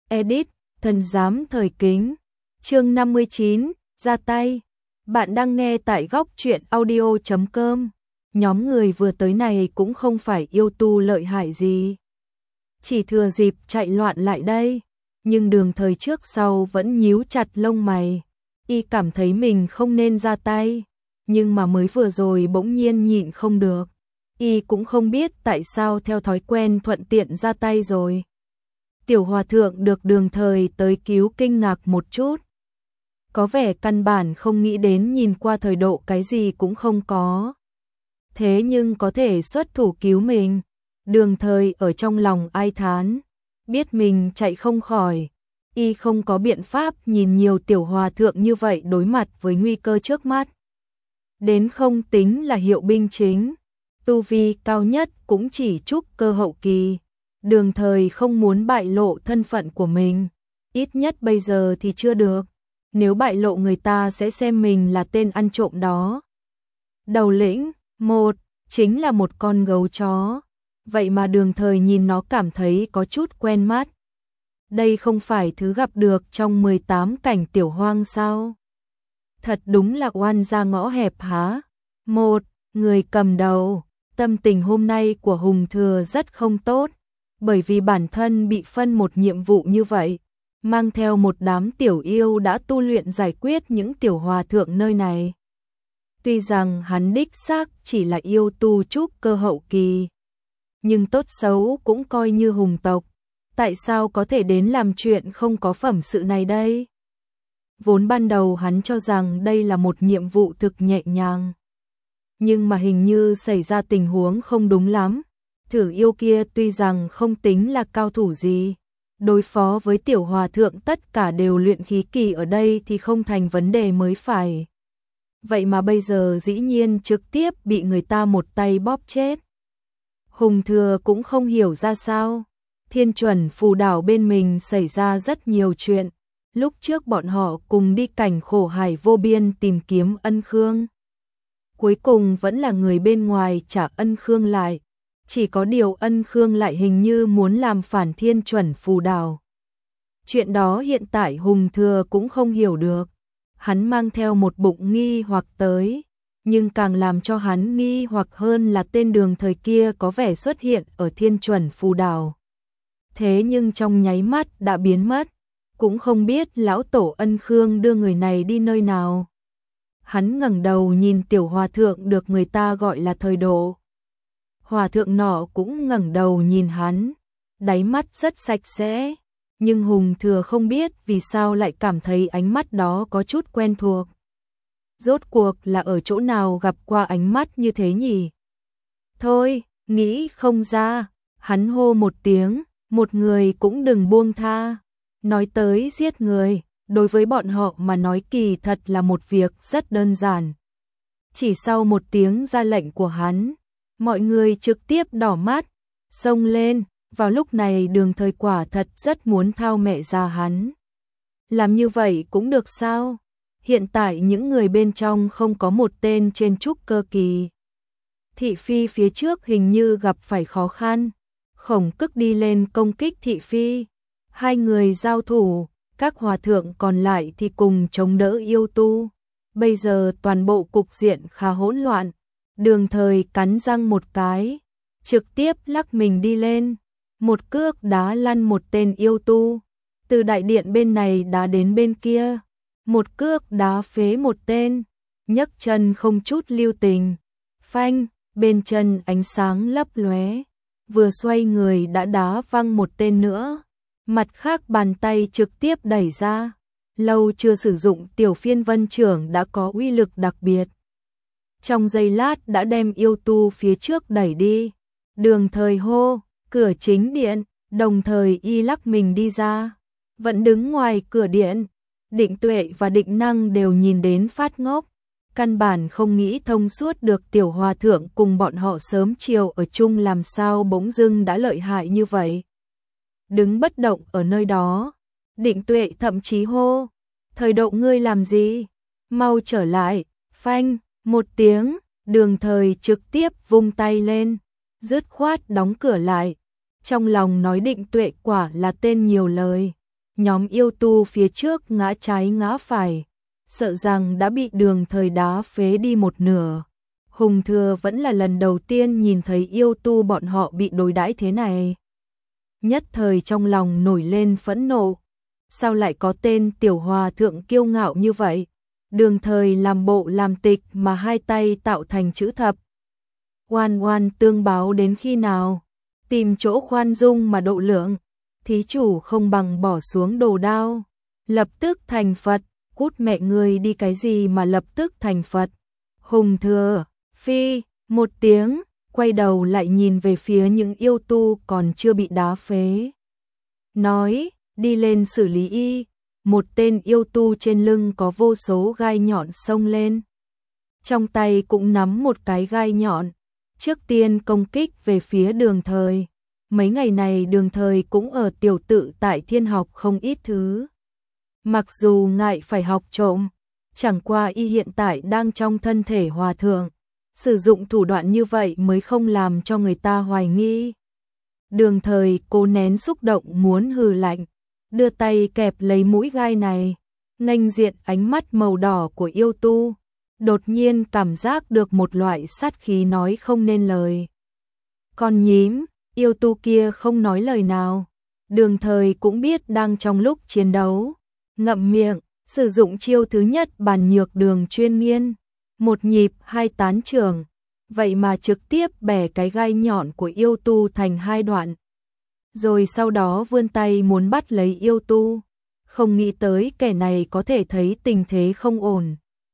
Edit, thần giám thời kính. Chương 59, ra tay. Bạn đang nghe tại góc truyện audio.com. Nhóm người vừa tới này cũng không phải yêu tu lợi hại gì. Chỉ thừa dịp chạy loạn lại đây. Nhưng Đường Thời trước sau vẫn nhíu chặt lông mày. Y cảm thấy mình không nên ra tay. Nhưng mà mới vừa rồi bỗng nhiên nhịn không được. Y cũng không biết tại sao theo thói quen thuận tiện ra tay rồi. Tiểu hòa thượng được Đường Thời tới cứu kinh ngạc một chút. Có vẻ căn bản không nghĩ đến nhìn qua thời độ cái gì cũng không có. Thế nhưng có thể xuất thủ cứu mình. Đường Thời ở trong lòng ai thán. Biết mình chạy không khỏi. Y không có biện pháp nhìn nhiều tiểu hòa thượng như vậy đối mặt với nguy cơ trước mắt. Đến không tính là hiệu binh chính. Tu vi cao nhất cũng chỉ trúc cơ hậu kỳ. Đường Thời không muốn bại lộ thân phận của mình. Ít nhất bây giờ thì chưa được. Nếu bại lộ người ta sẽ xem mình là tên ăn trộm đó. Đầu lĩnh, một, chính là một con gấu chó. Vậy mà Đường Thời nhìn nó cảm thấy có chút quen mắt. Đây không phải thứ gặp được trong 18 cảnh tiểu hoang sao? Thật đúng là oan ra ngõ hẹp há. Một, người cầm đầu. Tâm tình hôm nay của Hùng Thừa rất không tốt. Bởi vì bản thân bị phân một nhiệm vụ như vậy. Mang theo một đám tiểu yêu đã tu luyện giải quyết những tiểu hòa thượng nơi này. Tuy rằng hắn đích xác chỉ là yêu tu trúc cơ hậu kỳ. Nhưng tốt xấu cũng coi như hùng tộc. Tại sao có thể đến làm chuyện không có phẩm sự này đây? Vốn ban đầu hắn cho rằng đây là một nhiệm vụ thực nhẹ nhàng. Nhưng mà hình như xảy ra tình huống không đúng lắm. Thử yêu kia tuy rằng không tính là cao thủ gì. Đối phó với tiểu hòa thượng tất cả đều luyện khí kỳ ở đây thì không thành vấn đề mới phải. Vậy mà bây giờ dĩ nhiên trực tiếp bị người ta một tay bóp chết. Hùng Thừa cũng không hiểu ra sao. Thiên Chuẩn Phù Đảo bên mình xảy ra rất nhiều chuyện. Lúc trước bọn họ cùng đi cảnh khổ hải vô biên tìm kiếm Ân Khương. Cuối cùng vẫn là người bên ngoài trả Ân Khương lại. Chỉ có điều Ân Khương lại hình như muốn làm phản Thiên Chuẩn Phù Đảo. Chuyện đó hiện tại Hùng Thừa cũng không hiểu được. Hắn mang theo một bụng nghi hoặc tới. Nhưng càng làm cho hắn nghi hoặc hơn là tên Đường Thời kia có vẻ xuất hiện ở Thiên Chuẩn Phù Đảo. Thế nhưng trong nháy mắt đã biến mất. Cũng không biết lão tổ Ân Khương đưa người này đi nơi nào. Hắn ngẩng đầu nhìn tiểu hòa thượng được người ta gọi là Thời Độ. Hòa thượng nọ cũng ngẩng đầu nhìn hắn, đáy mắt rất sạch sẽ, nhưng Hùng Thừa không biết vì sao lại cảm thấy ánh mắt đó có chút quen thuộc. Rốt cuộc là ở chỗ nào gặp qua ánh mắt như thế nhỉ? Thôi, nghĩ không ra, hắn hô một tiếng, một người cũng đừng buông tha. Nói tới giết người, đối với bọn họ mà nói kỳ thật là một việc rất đơn giản. Chỉ sau một tiếng ra lệnh của hắn, mọi người trực tiếp đỏ mắt, xông lên. Vào lúc này Đường Thời quả thật rất muốn thao mẹ ra hắn. Làm như vậy cũng được sao? Hiện tại những người bên trong không có một tên trên trúc cơ kỳ. Thị Phi phía trước hình như gặp phải khó khăn. Khổng Cức đi lên công kích Thị Phi. Hai người giao thủ, các hòa thượng còn lại thì cùng chống đỡ yêu tu. Bây giờ toàn bộ cục diện khá hỗn loạn. Đường Thời cắn răng một cái, trực tiếp lắc mình đi lên. Một cước đá lăn một tên yêu tu. Từ đại điện bên này đá đến bên kia. Một cước đá phế một tên. Nhấc chân không chút lưu tình. Phanh, bên chân ánh sáng lấp lóe. Vừa xoay người đã đá văng một tên nữa. Mặt khác bàn tay trực tiếp đẩy ra. Lâu chưa sử dụng Tiểu Phiên Vân Trưởng đã có uy lực đặc biệt. Trong giây lát đã đem yêu tu phía trước đẩy đi. Đường Thời hô, cửa chính điện, đồng thời y lắc mình đi ra. Vẫn đứng ngoài cửa điện. Định Tuệ và Định Năng đều nhìn đến phát ngốc. Căn bản không nghĩ thông suốt được tiểu hòa thượng cùng bọn họ sớm chiều ở chung làm sao bỗng dưng đã lợi hại như vậy. Đứng bất động ở nơi đó. Định Tuệ thậm chí hô, Thời Độ ngươi làm gì? Mau trở lại. Phanh, một tiếng, Đường Thời trực tiếp vung tay lên, dứt khoát đóng cửa lại. Trong lòng nói Định Tuệ quả là tên nhiều lời. Nhóm yêu tu phía trước ngã trái ngã phải, sợ rằng đã bị Đường Thời đá phế đi một nửa. Hùng Thừa vẫn là lần đầu tiên nhìn thấy yêu tu bọn họ bị đối đãi thế này. Nhất thời trong lòng nổi lên phẫn nộ. Sao lại có tên tiểu hòa thượng kiêu ngạo như vậy? Đường Thời làm bộ làm tịch mà hai tay tạo thành chữ thập. Oan oan tương báo đến khi nào? Tìm chỗ khoan dung mà độ lượng. Thí chủ không bằng bỏ xuống đồ đao. Lập tức thành Phật. Cút mẹ ngươi đi cái gì mà lập tức thành Phật? Hùng Thừa, phi, một tiếng, quay đầu lại nhìn về phía những yêu tu còn chưa bị đá phế. Nói, đi lên xử lý y. Một tên yêu tu trên lưng có vô số gai nhọn xông lên. Trong tay cũng nắm một cái gai nhọn. Trước tiên công kích về phía Đường Thời. Mấy ngày này Đường Thời cũng ở tiểu tự tại thiên học không ít thứ. Mặc dù ngại phải học trộm, chẳng qua y hiện tại đang trong thân thể hòa thượng. Sử dụng thủ đoạn như vậy mới không làm cho người ta hoài nghi. Đường Thời cố nén xúc động muốn hừ lạnh, đưa tay kẹp lấy mũi gai này, nghênh diện ánh mắt màu đỏ của yêu tu. Đột nhiên cảm giác được một loại sát khí nói không nên lời. Con nhím, yêu tu kia không nói lời nào. Đường Thời cũng biết đang trong lúc chiến đấu. Ngậm miệng, sử dụng chiêu thứ nhất bàn nhược đường chuyên nghiên. Một nhịp hai tán trường. Vậy mà trực tiếp bẻ cái gai nhọn của yêu tu thành hai đoạn. Rồi sau đó vươn tay muốn bắt lấy yêu tu. Không nghĩ tới kẻ này có thể thấy tình thế không ổn.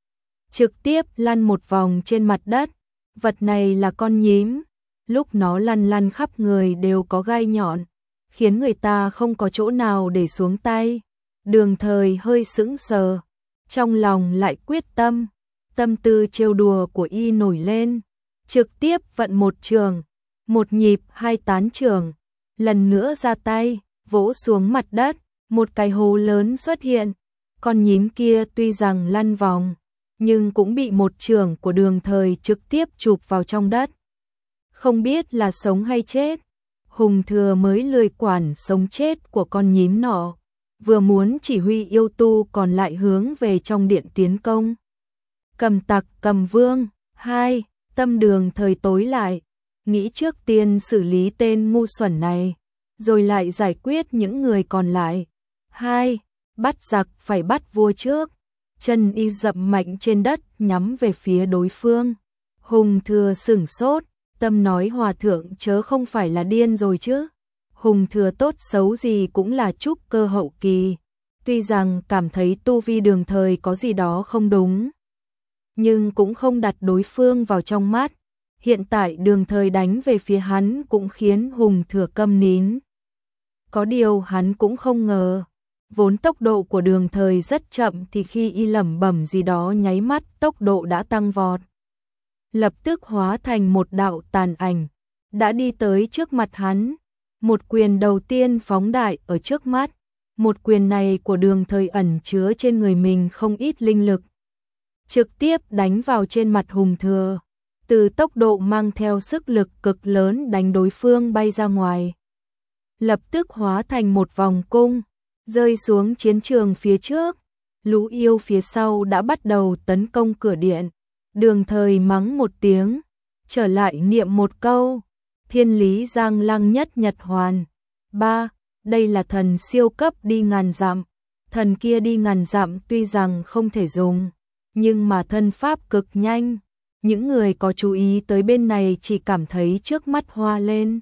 Trực tiếp lăn một vòng trên mặt đất. Vật này là con nhím. Lúc nó lăn lăn khắp người đều có gai nhọn, khiến người ta không có chỗ nào để xuống tay. Đường Thời hơi sững sờ, trong lòng lại quyết tâm. Tâm tư trêu đùa của y nổi lên. Trực tiếp vận một trường, một nhịp hai tán trường. Lần nữa ra tay, vỗ xuống mặt đất. Một cái hố lớn xuất hiện. Con nhím kia tuy rằng lăn vòng, nhưng cũng bị một trường của Đường Thời trực tiếp chụp vào trong đất. Không biết là sống hay chết. Hùng Thừa mới lười quản sống chết của con nhím nọ. Vừa muốn chỉ huy yêu tu còn lại hướng về trong điện tiến công. Cầm tặc cầm vương. 2. Tâm Đường Thời tối lại. Nghĩ trước tiên xử lý tên ngu xuẩn này, rồi lại giải quyết những người còn lại. 2. Bắt giặc phải bắt vua trước. Chân y dậm mạnh trên đất nhắm về phía đối phương. Hùng Thừa sửng sốt. Tâm nói hòa thượng chớ không phải là điên rồi chứ. Hùng Thừa tốt xấu gì cũng là trúc cơ hậu kỳ. Tuy rằng cảm thấy tu vi Đường Thời có gì đó không đúng, nhưng cũng không đặt đối phương vào trong mắt. Hiện tại Đường Thời đánh về phía hắn cũng khiến Hùng Thừa câm nín. Có điều hắn cũng không ngờ, vốn tốc độ của Đường Thời rất chậm thì khi y lẩm bẩm gì đó nháy mắt tốc độ đã tăng vọt. Lập tức hóa thành một đạo tàn ảnh, đã đi tới trước mặt hắn. Một quyền đầu tiên phóng đại ở trước mắt. Một quyền này của Đường Thời ẩn chứa trên người mình không ít linh lực. Trực tiếp đánh vào trên mặt Hùng Thừa. Từ tốc độ mang theo sức lực cực lớn đánh đối phương bay ra ngoài. Lập tức hóa thành một vòng cung, rơi xuống chiến trường phía trước. Lũ yêu phía sau đã bắt đầu tấn công cửa điện. Đường Thời mắng một tiếng, trở lại niệm một câu. Thiên lý giang lăng nhất nhật hoàn. 3. Đây là thần siêu cấp đi ngàn dặm. Thần kia đi ngàn dặm tuy rằng không thể dùng, nhưng mà thân pháp cực nhanh. Những người có chú ý tới bên này chỉ cảm thấy trước mắt hoa lên.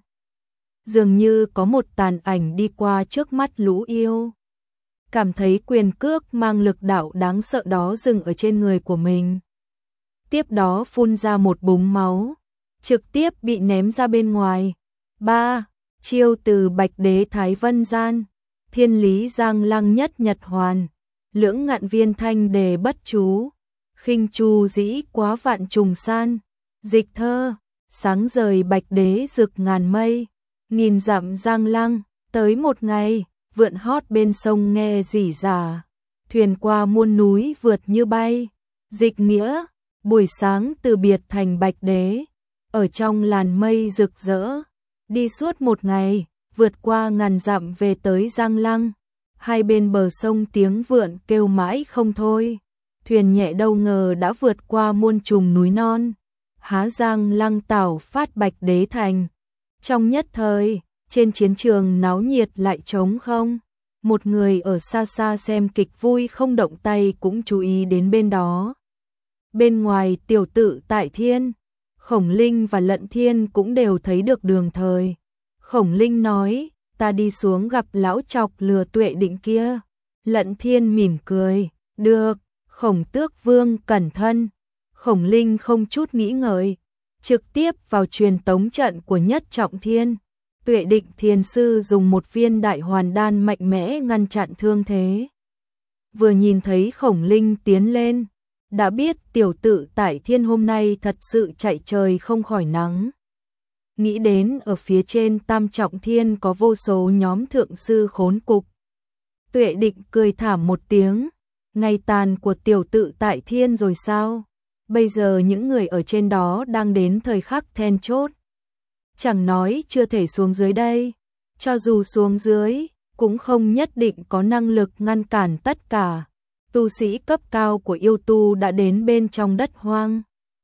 Dường như có một tàn ảnh đi qua trước mắt lũ yêu. Cảm thấy quyền cước mang lực đạo đáng sợ đó dừng ở trên người của mình. Tiếp đó phun ra một búng máu, trực tiếp bị ném ra bên ngoài. 3. Chiêu từ Bạch Đế Thái Vân Gian. Thiên lý giang lăng nhất nhật hoàn. Lưỡng ngạn viên thanh đề bất chú. Khinh chu dĩ quá vạn trùng san. Dịch thơ. Sáng rời Bạch Đế rực ngàn mây. Nghìn dặm giang lăng. Tới một ngày, vượn hót bên sông nghe rỉ rả. Thuyền qua muôn núi vượt như bay. Dịch nghĩa. Buổi sáng từ biệt thành Bạch Đế. Ở trong làn mây rực rỡ. Đi suốt một ngày, vượt qua ngàn dặm về tới Giang Lăng. Hai bên bờ sông tiếng vượn kêu mãi không thôi. Thuyền nhẹ đâu ngờ đã vượt qua muôn trùng núi non. Há giang lăng tảo phát bạch đế thành. Trong nhất thời, trên chiến trường náo nhiệt lại trống không. Một người ở xa xa xem kịch vui không động tay cũng chú ý đến bên đó. Bên ngoài tiểu tự tại thiên, Khổng Linh và Lận Thiên cũng đều thấy được Đường Thời. Khổng Linh nói, ta đi xuống gặp lão chọc lừa Tuệ Định kia. Lận Thiên mỉm cười, được, Khổng Tước Vương cẩn thân. Khổng Linh không chút nghĩ ngợi, trực tiếp vào truyền tống trận của Nhất Trọng Thiên. Tuệ Định Thiền Sư dùng một viên đại hoàn đan mạnh mẽ ngăn chặn thương thế. Vừa nhìn thấy Khổng Linh tiến lên, đã biết tiểu tự tại thiên hôm nay thật sự chạy trời không khỏi nắng. Nghĩ đến ở phía trên Tam Trọng Thiên có vô số nhóm thượng sư khốn cục. Tuệ Định cười thảm một tiếng, ngày tàn của tiểu tự tại thiên rồi sao? Bây giờ những người ở trên đó đang đến thời khắc then chốt. Chẳng nói chưa thể xuống dưới đây, cho dù xuống dưới, cũng không nhất định có năng lực ngăn cản tất cả. Tu sĩ cấp cao của yêu tu đã đến bên trong đất hoang.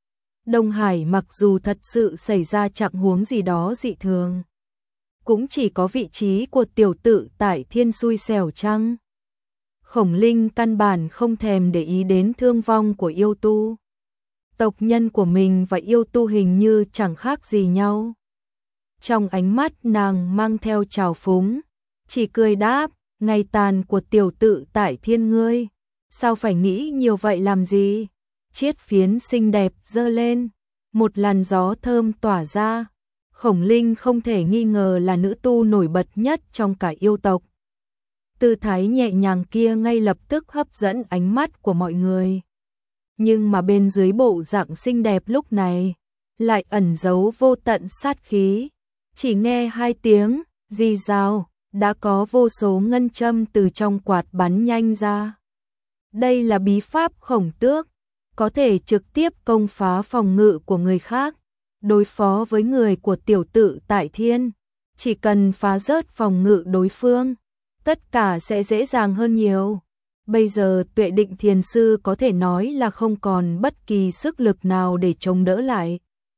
Đông Hải mặc dù thật sự xảy ra trạng huống gì đó dị thường, cũng chỉ có vị trí của tiểu tự tại thiên xui xẻo chăng. Khổng Linh căn bản không thèm để ý đến thương vong của yêu tu. Tộc nhân của mình và yêu tu hình như chẳng khác gì nhau. Trong ánh mắt nàng mang theo trào phúng, chỉ cười đáp, ngày tàn của tiểu tự tại thiên ngươi, sao phải nghĩ nhiều vậy làm gì? Chiết phiến xinh đẹp giơ lên, một làn gió thơm tỏa ra. Khổng Linh không thể nghi ngờ là nữ tu nổi bật nhất trong cả yêu tộc. Tư thái nhẹ nhàng kia ngay lập tức hấp dẫn ánh mắt của mọi người. Nhưng mà bên dưới bộ dạng xinh đẹp lúc này, lại ẩn giấu vô tận sát khí. Chỉ nghe hai tiếng, rì rào, đã có vô số ngân châm từ trong quạt bắn nhanh ra. Đây là bí pháp Khổng Tước, có thể trực tiếp công phá phòng ngự của người khác. Đối phó với người của tiểu tự tại thiên, chỉ cần phá rớt phòng ngự đối phương, tất cả sẽ dễ dàng hơn nhiều. Bây giờ Tuệ Định Thiền Sư có thể nói là không còn bất kỳ sức lực nào để chống đỡ lại.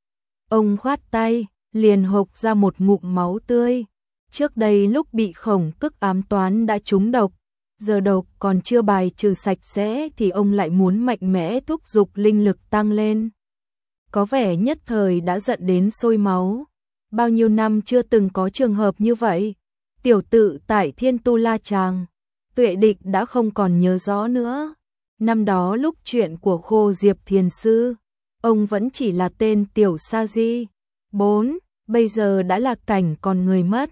Ông khoát tay, liền hộc ra một ngụm máu tươi. Trước đây lúc bị Khổng Cức ám toán đã trúng độc, giờ độc còn chưa bài trừ sạch sẽ thì ông lại muốn mạnh mẽ thúc giục linh lực tăng lên. Có vẻ nhất thời đã giận đến sôi máu. Bao nhiêu năm chưa từng có trường hợp như vậy. Tiểu tự tại thiên tu la chàng, Tuệ Định đã không còn nhớ rõ nữa. Năm đó lúc chuyện của Khô Diệp Thiền Sư, ông vẫn chỉ là tên tiểu sa di. 4. Bây giờ đã là cảnh còn người mất.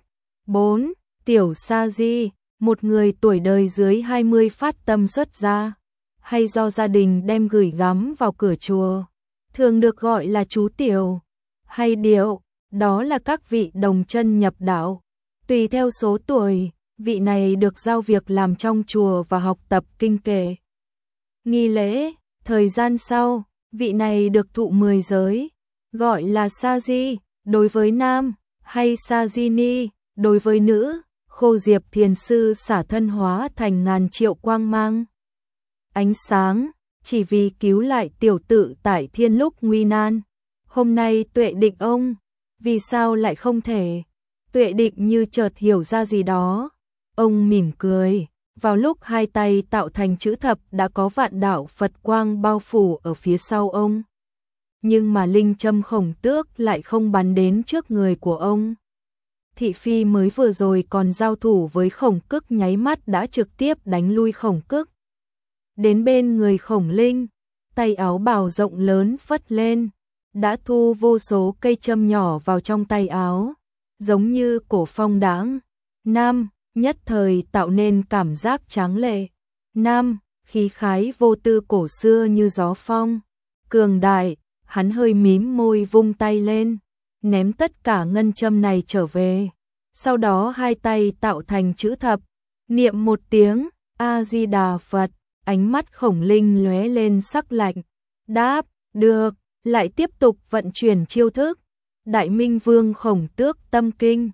4. Tiểu sa di, một người tuổi đời dưới 20 phát tâm xuất gia, hay do gia đình đem gửi gắm vào cửa chùa, thường được gọi là chú tiểu hay điệu, đó là các vị đồng chân nhập đạo. Tùy theo số tuổi, vị này được giao việc làm trong chùa và học tập kinh kệ. Nghi lễ, thời gian sau, vị này được thụ 10 giới, gọi là sa di đối với nam, hay sa di ni đối với nữ. Khô Diệp Thiền Sư xả thân hóa thành ngàn triệu quang mang ánh sáng, chỉ vì cứu lại tiểu tự tại thiên lúc nguy nan. Hôm nay Tuệ Định ông, vì sao lại không thể? Tuệ Định như chợt hiểu ra gì đó. Ông mỉm cười, vào lúc hai tay tạo thành chữ thập đã có vạn đạo Phật quang bao phủ ở phía sau ông. Nhưng mà linh châm Khổng Tước lại không bắn đến trước người của ông. Thị Phi mới vừa rồi còn giao thủ với Khổng Cức nháy mắt đã trực tiếp đánh lui Khổng Cức. Đến bên người Khổng Linh, tay áo bào rộng lớn phất lên, đã thu vô số cây châm nhỏ vào trong tay áo, giống như cổ phong đáng. Nam, nhất thời tạo nên cảm giác tráng lệ. Nam, khí khái vô tư cổ xưa như gió phong. Cường đại, hắn hơi mím môi vung tay lên, ném tất cả ngân châm này trở về. Sau đó hai tay tạo thành chữ thập, niệm một tiếng, A-di-đà Phật, ánh mắt Khổng Linh lóe lên sắc lạnh. Đáp, được, lại tiếp tục vận chuyển chiêu thức. Đại Minh Vương Khổng Tước tâm kinh,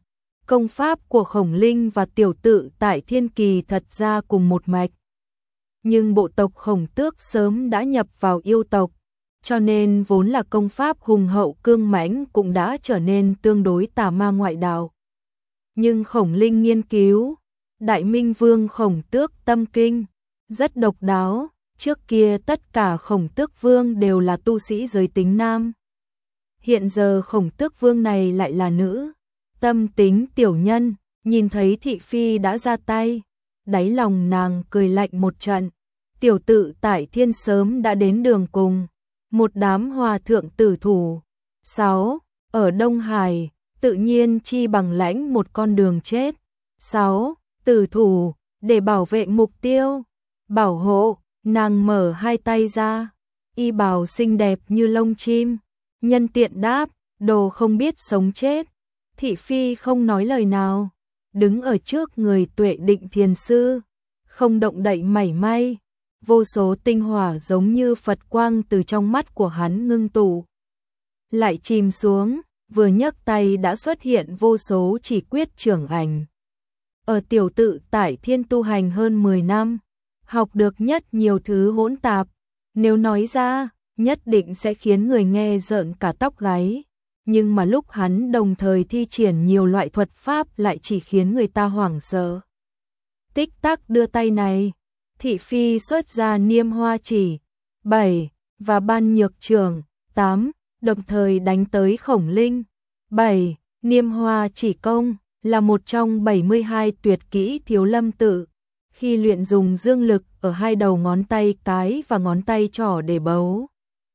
Công pháp của Khổng Linh và Tiểu Tự Tại Thiên kỳ thật ra cùng một mạch. Nhưng bộ tộc Khổng Tước sớm đã nhập vào yêu tộc, cho nên vốn là công pháp hùng hậu cương mãnh cũng đã trở nên tương đối tà ma ngoại đạo. Nhưng Khổng Linh nghiên cứu Đại Minh Vương Khổng Tước Tâm Kinh rất độc đáo, trước kia tất cả Khổng Tước Vương đều là tu sĩ giới tính nam. Hiện giờ Khổng Tước Vương này lại là nữ, tâm tính tiểu nhân, nhìn thấy thị phi đã ra tay, đáy lòng nàng cười lạnh một trận. Tiểu Tự Tại Thiên sớm đã đến đường cùng, một đám hòa thượng tử thủ. 6. Ở Đông Hải, tự nhiên chi bằng lãnh một con đường chết. 6. Tử thủ, để bảo vệ mục tiêu, bảo hộ, nàng mở hai tay ra, y bào xinh đẹp như lông chim, nhân tiện đáp, đồ không biết sống chết. Thị phi không nói lời nào, đứng ở trước người Tuệ Định thiền sư, không động đậy mảy may. Vô số tinh hỏa giống như Phật quang từ trong mắt của hắn ngưng tụ, lại chìm xuống, vừa nhấc tay đã xuất hiện vô số chỉ quyết trưởng ảnh. Ở Tiểu Tự Tại Thiên tu hành hơn 10 năm, học được nhất nhiều thứ hỗn tạp, nếu nói ra, nhất định sẽ khiến người nghe rợn cả tóc gáy. Nhưng mà lúc hắn đồng thời thi triển nhiều loại thuật pháp lại chỉ khiến người ta hoảng sợ. Tích tắc đưa tay này, thị phi xuất ra Niêm Hoa Chỉ 7 và Ban Nhược Trường 8, đồng thời đánh tới Khổng Linh. 7. Niêm Hoa Chỉ công là một trong 72 tuyệt kỹ Thiếu Lâm Tự. Khi luyện dùng dương lực ở hai đầu ngón tay cái và ngón tay trỏ để bấu,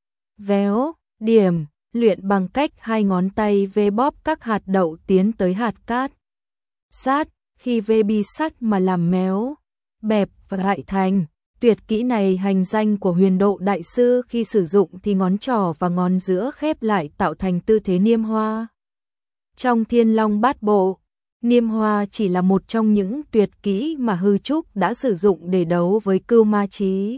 véo, điểm, luyện bằng cách hai ngón tay vê bóp các hạt đậu tiến tới hạt cát. Sát, khi vê bi sắt mà làm méo, bẹp và hại thành. Tuyệt kỹ này hành danh của Huyền Độ Đại Sư, khi sử dụng thì ngón trỏ và ngón giữa khép lại tạo thành tư thế niêm hoa. Trong Thiên Long Bát Bộ, Niêm Hoa chỉ là một trong những tuyệt kỹ mà Hư Trúc đã sử dụng để đấu với Cưu Ma Chí.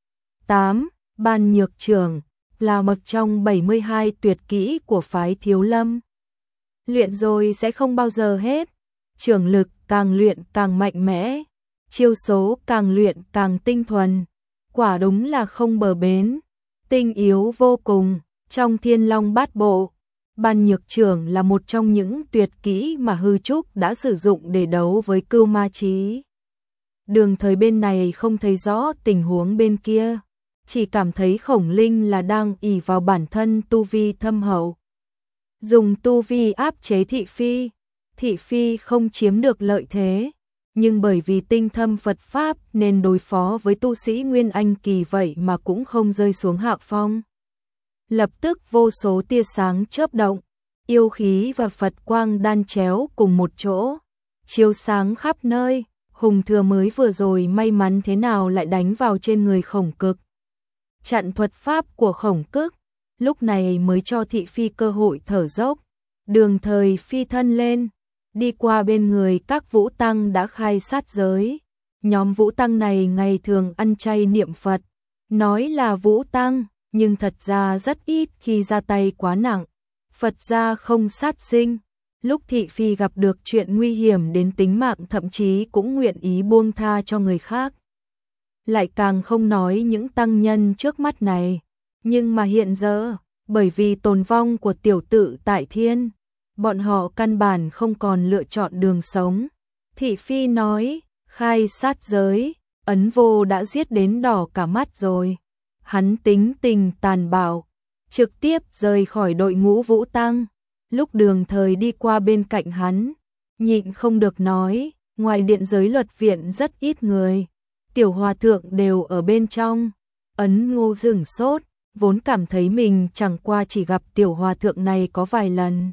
8. Ban Nhược Trường là một trong 72 tuyệt kỹ của phái Thiếu Lâm. Luyện rồi sẽ không bao giờ hết, trường lực càng luyện càng mạnh mẽ, chiêu số càng luyện càng tinh thuần, quả đúng là không bờ bến, tinh yếu vô cùng. Trong Thiên Long Bát Bộ, Ban Nhược Trường là một trong những tuyệt kỹ mà Hư Trúc đã sử dụng để đấu với Cưu Ma Chí. Đường thời bên này không thấy rõ tình huống bên kia, chỉ cảm thấy Khổng Linh là đang ỷ vào bản thân tu vi thâm hậu, dùng tu vi áp chế thị phi. Thị phi không chiếm được lợi thế, nhưng bởi vì tinh thâm Phật Pháp nên đối phó với tu sĩ Nguyên Anh kỳ vậy mà cũng không rơi xuống hạ phong. Lập tức vô số tia sáng chớp động, yêu khí và Phật quang đan chéo cùng một chỗ, chiếu sáng khắp nơi. Hùng Thừa mới vừa rồi may mắn thế nào lại đánh vào trên người Khổng Cực, chặn thuật pháp của Khổng Cực, lúc này mới cho thị phi cơ hội thở dốc. Đường thời phi thân lên, đi qua bên người các vũ tăng đã khai sát giới. Nhóm vũ tăng này ngày thường ăn chay niệm Phật, nói là vũ tăng, nhưng thật ra rất ít khi ra tay quá nặng. Phật gia không sát sinh, lúc thị phi gặp được chuyện nguy hiểm đến tính mạng thậm chí cũng nguyện ý buông tha cho người khác. Lại càng không nói những tăng nhân trước mắt này. Nhưng mà hiện giờ, bởi vì tồn vong của Tiểu Tự Tại Thiên, bọn họ căn bản không còn lựa chọn đường sống. Thị phi nói, khai sát giới, Ấn Vô đã giết đến đỏ cả mắt rồi. Hắn tính tình tàn bạo, trực tiếp rời khỏi đội ngũ vũ tăng. Lúc đường thời đi qua bên cạnh hắn, nhịn không được nói, ngoài điện giới luật viện rất ít người, tiểu hòa thượng đều ở bên trong. Ấn Ngô dừng sốt, vốn cảm thấy mình chẳng qua chỉ gặp tiểu hòa thượng này có vài lần.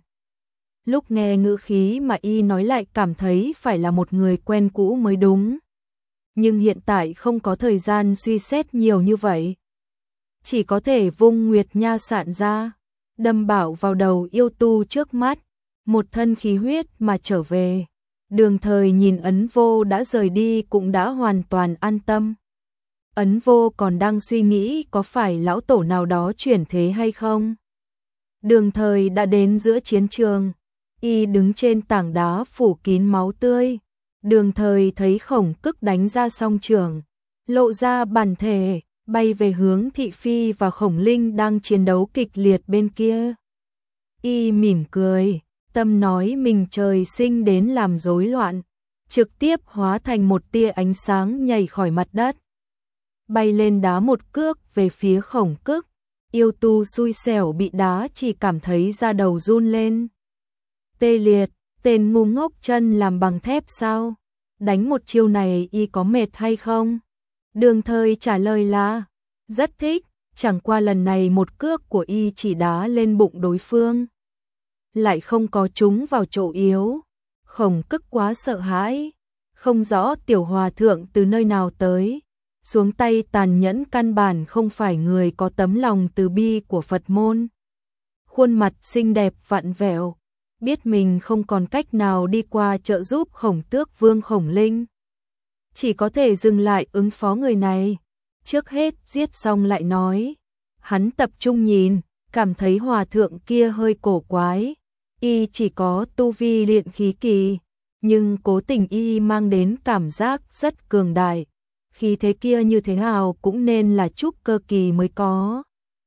Lúc nghe ngữ khí mà y nói lại cảm thấy phải là một người quen cũ mới đúng. Nhưng hiện tại không có thời gian suy xét nhiều như vậy. Chỉ có thể vung Nguyệt Nha sạn ra, đâm bảo vào đầu yêu tu trước mắt, một thân khí huyết mà trở về. Đường thời nhìn Ấn Vô đã rời đi cũng đã hoàn toàn an tâm. Ấn Vô còn đang suy nghĩ có phải lão tổ nào đó chuyển thế hay không. Đường thời đã đến giữa chiến trường, Y đứng trên tảng đá phủ kín máu tươi. Đường Thời thấy Khổng Cức đánh ra song trường, lộ ra bản thể, bay về hướng Thị Phi và Khổng Linh đang chiến đấu kịch liệt bên kia. Y mỉm cười, tâm nói mình trời sinh đến làm rối loạn, trực tiếp hóa thành một tia ánh sáng nhảy khỏi mặt đất. Bay lên đá một cước về phía Khổng Cức. Yêu tu xui xẻo bị đá chỉ cảm thấy da đầu run lên. Tê liệt, tên ngu ngốc, chân làm bằng thép sao? Đánh một chiêu này y có mệt hay không? Đường Thời trả lời là rất thích, chẳng qua lần này một cước của y chỉ đá lên bụng đối phương, lại không có trúng vào chỗ yếu. Khổng Cức quá sợ hãi, không rõ tiểu hòa thượng từ nơi nào tới, xuống tay tàn nhẫn, căn bản không phải người có tấm lòng từ bi của Phật môn. Khuôn mặt xinh đẹp vặn vẹo, biết mình không còn cách nào đi qua trợ giúp Khổng Tước Vương Khổng Linh, chỉ có thể dừng lại ứng phó người này. Trước hết giết xong lại nói. Hắn tập trung nhìn, cảm thấy hòa thượng kia hơi cổ quái. Y chỉ có tu vi luyện khí kỳ, nhưng cố tình y mang đến cảm giác rất cường đại. Khí thế kia như thế nào cũng nên là trúc cơ kỳ mới có.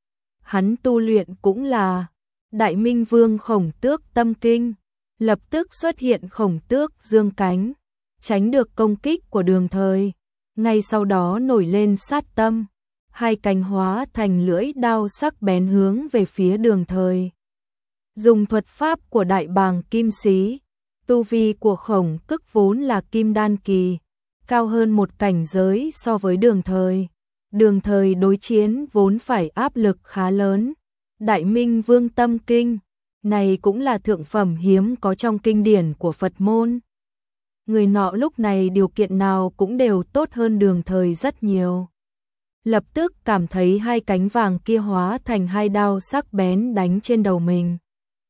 Hắn tu luyện cũng là Đại Minh Vương Khổng Tước Tâm Kinh. Lập tức xuất hiện Khổng Tước dương cánh, tránh được công kích của Đường Thời. Ngay sau đó nổi lên sát tâm, hai cánh hóa thành lưỡi đao sắc bén hướng về phía Đường Thời. Dùng thuật pháp của Đại Bàng Kim Xí, tu vi của Khổng Cức vốn là Kim Đan kỳ, cao hơn một cảnh giới so với Đường Thời. Đường Thời đối chiến vốn phải áp lực khá lớn. Đại Minh Vương Tâm Kinh này cũng là thượng phẩm hiếm có trong kinh điển của Phật môn. Người nọ lúc này điều kiện nào cũng đều tốt hơn Đường Thời rất nhiều. Lập tức cảm thấy hai cánh vàng kia hóa thành hai đao sắc bén đánh trên đầu mình.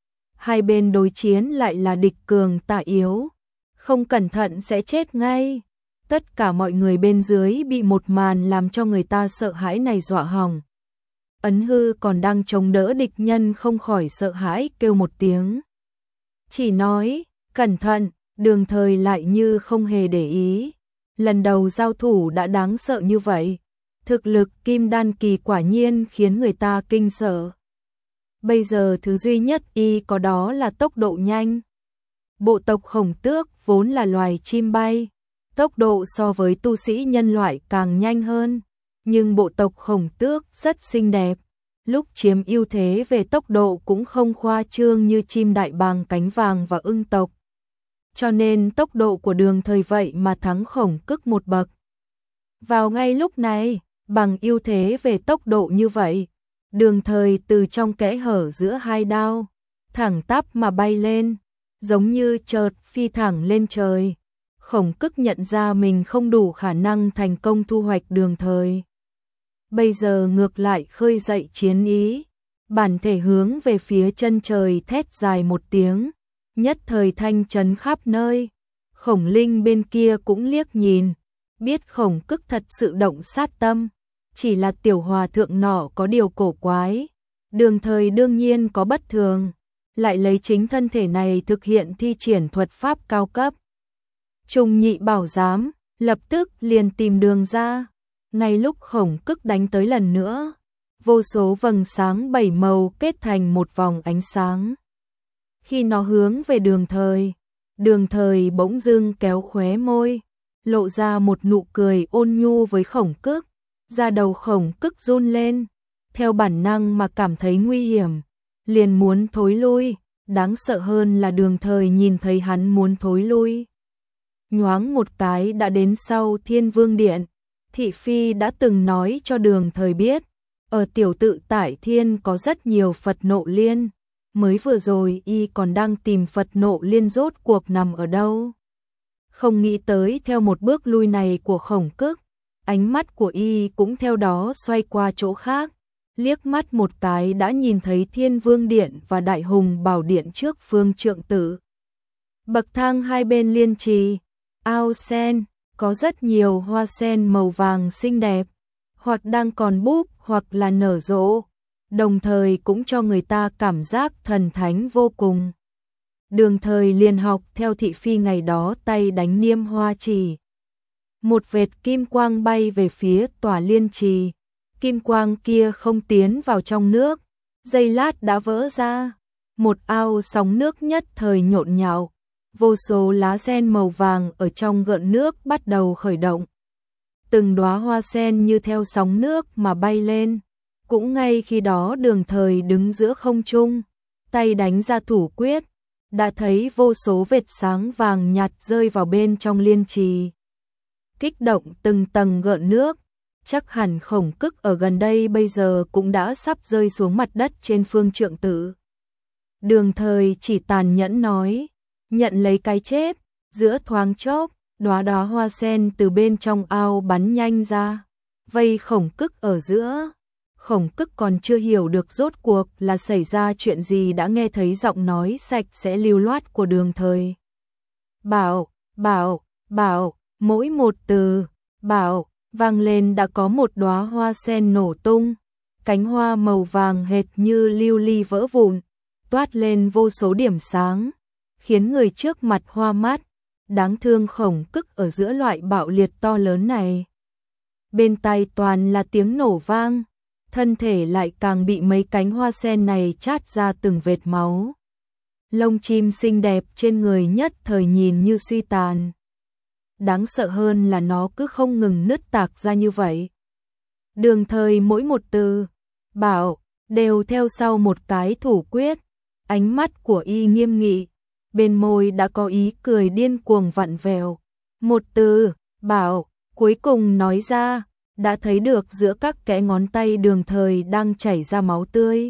Hai bên đối chiến lại là địch cường tà yếu, không cẩn thận sẽ chết ngay. Tất cả mọi người bên dưới bị một màn làm cho người ta sợ hãi này dọa hỏng. Ấn Hư còn đang chống đỡ địch nhân không khỏi sợ hãi kêu một tiếng. Chỉ nói, cẩn thận, Đường Thời lại như không hề để ý. Lần đầu giao thủ đã đáng sợ như vậy. Thực lực Kim Đan kỳ quả nhiên khiến người ta kinh sợ. Bây giờ thứ duy nhất y có đó là tốc độ nhanh. Bộ tộc Khổng Tước vốn là loài chim bay, tốc độ so với tu sĩ nhân loại càng nhanh hơn. Nhưng bộ tộc Khổng Tước rất xinh đẹp, lúc chiếm ưu thế về tốc độ cũng không khoa trương như chim đại bàng cánh vàng và ưng tộc. Cho nên tốc độ của Đường Thời vậy mà thắng Khổng Cức một bậc. Vào ngay lúc này, bằng ưu thế về tốc độ như vậy, Đường Thời từ trong kẽ hở giữa hai đao, thẳng tắp mà bay lên, giống như chợt phi thẳng lên trời. Khổng Cức nhận ra mình không đủ khả năng thành công thu hoạch Đường Thời. Bây giờ ngược lại khơi dậy chiến ý, bản thể hướng về phía chân trời thét dài một tiếng, nhất thời thanh chấn khắp nơi. Khổng Linh bên kia cũng liếc nhìn, biết Khổng Cức thật sự động sát tâm, chỉ là tiểu hòa thượng nọ có điều cổ quái. Đường Thời đương nhiên có bất thường, lại lấy chính thân thể này thực hiện thi triển thuật pháp cao cấp. Trùng Nhị Bảo Giám lập tức liền tìm đường ra. Ngay lúc Khổng Cức đánh tới lần nữa, vô số vầng sáng bảy màu kết thành một vòng ánh sáng. Khi nó hướng về Đường Thời bỗng dưng kéo khóe môi, lộ ra một nụ cười ôn nhu với Khổng Cức. Da đầu Khổng Cức run lên, theo bản năng mà cảm thấy nguy hiểm, liền muốn thối lui. Đáng sợ hơn là Đường Thời nhìn thấy hắn muốn thối lui, nhoáng một cái đã đến sau Thiên Vương Điện. Thị Phi đã từng nói cho Đường Thời biết, ở tiểu tự tại thiên có rất nhiều Phật nộ liên. Mới vừa rồi y còn đang tìm Phật nộ liên rốt cuộc nằm ở đâu. Không nghĩ tới theo một bước lui này của Khổng Cức, ánh mắt của y cũng theo đó xoay qua chỗ khác. Liếc mắt một cái đã nhìn thấy Thiên Vương Điện và Đại Hùng Bảo Điện trước Phương Trượng Tử. Bậc thang hai bên liên trì, ao sen, có rất nhiều hoa sen màu vàng xinh đẹp, hoặc đang còn búp hoặc là nở rộ, đồng thời cũng cho người ta cảm giác thần thánh vô cùng. Đường Thời liền học theo thị phi ngày đó tay đánh niêm hoa chỉ. Một vệt kim quang bay về phía tòa liên trì. Kim quang kia không tiến vào trong nước, giây lát đã vỡ ra. Một ao sóng nước nhất thời nhộn nhạo, vô số lá sen màu vàng ở trong gợn nước bắt đầu khởi động. Từng đóa hoa sen như theo sóng nước mà bay lên. Cũng ngay khi đó Đường Thời đứng giữa không trung, tay đánh ra thủ quyết, đã thấy vô số vệt sáng vàng nhạt rơi vào bên trong liên trì. Kích động từng tầng gợn nước, chắc hẳn Khổng Cức ở gần đây bây giờ cũng đã sắp rơi xuống mặt đất trên phương trượng tử. Đường Thời chỉ tàn nhẫn nói, nhận lấy cái chết. Giữa thoáng chốc, đóa đóa hoa sen từ bên trong ao bắn nhanh ra, vây Khổng Cức ở giữa. Khổng Cức còn chưa hiểu được rốt cuộc là xảy ra chuyện gì đã nghe thấy giọng nói sạch sẽ lưu loát của Đường Thời. Bảo, bảo, bảo, mỗi một từ bảo vang lên đã có một đóa hoa sen nổ tung, cánh hoa màu vàng hệt như lưu ly vỡ vụn, toát lên vô số điểm sáng, khiến người trước mặt hoa mắt. Đáng thương Khổng Cức ở giữa loại bạo liệt to lớn này. Bên tai toàn là tiếng nổ vang, thân thể lại càng bị mấy cánh hoa sen này chát ra từng vệt máu. Lông chim xinh đẹp trên người nhất thời nhìn như suy tàn. Đáng sợ hơn là nó cứ không ngừng nứt tạc ra như vậy. Đường Thời mỗi một từ bảo đều theo sau một cái thủ quyết, ánh mắt của y nghiêm nghị, bên môi đã có ý cười điên cuồng vặn vẹo. Một từ bảo cuối cùng nói ra, đã thấy được giữa các kẽ ngón tay Đường Thời đang chảy ra máu tươi.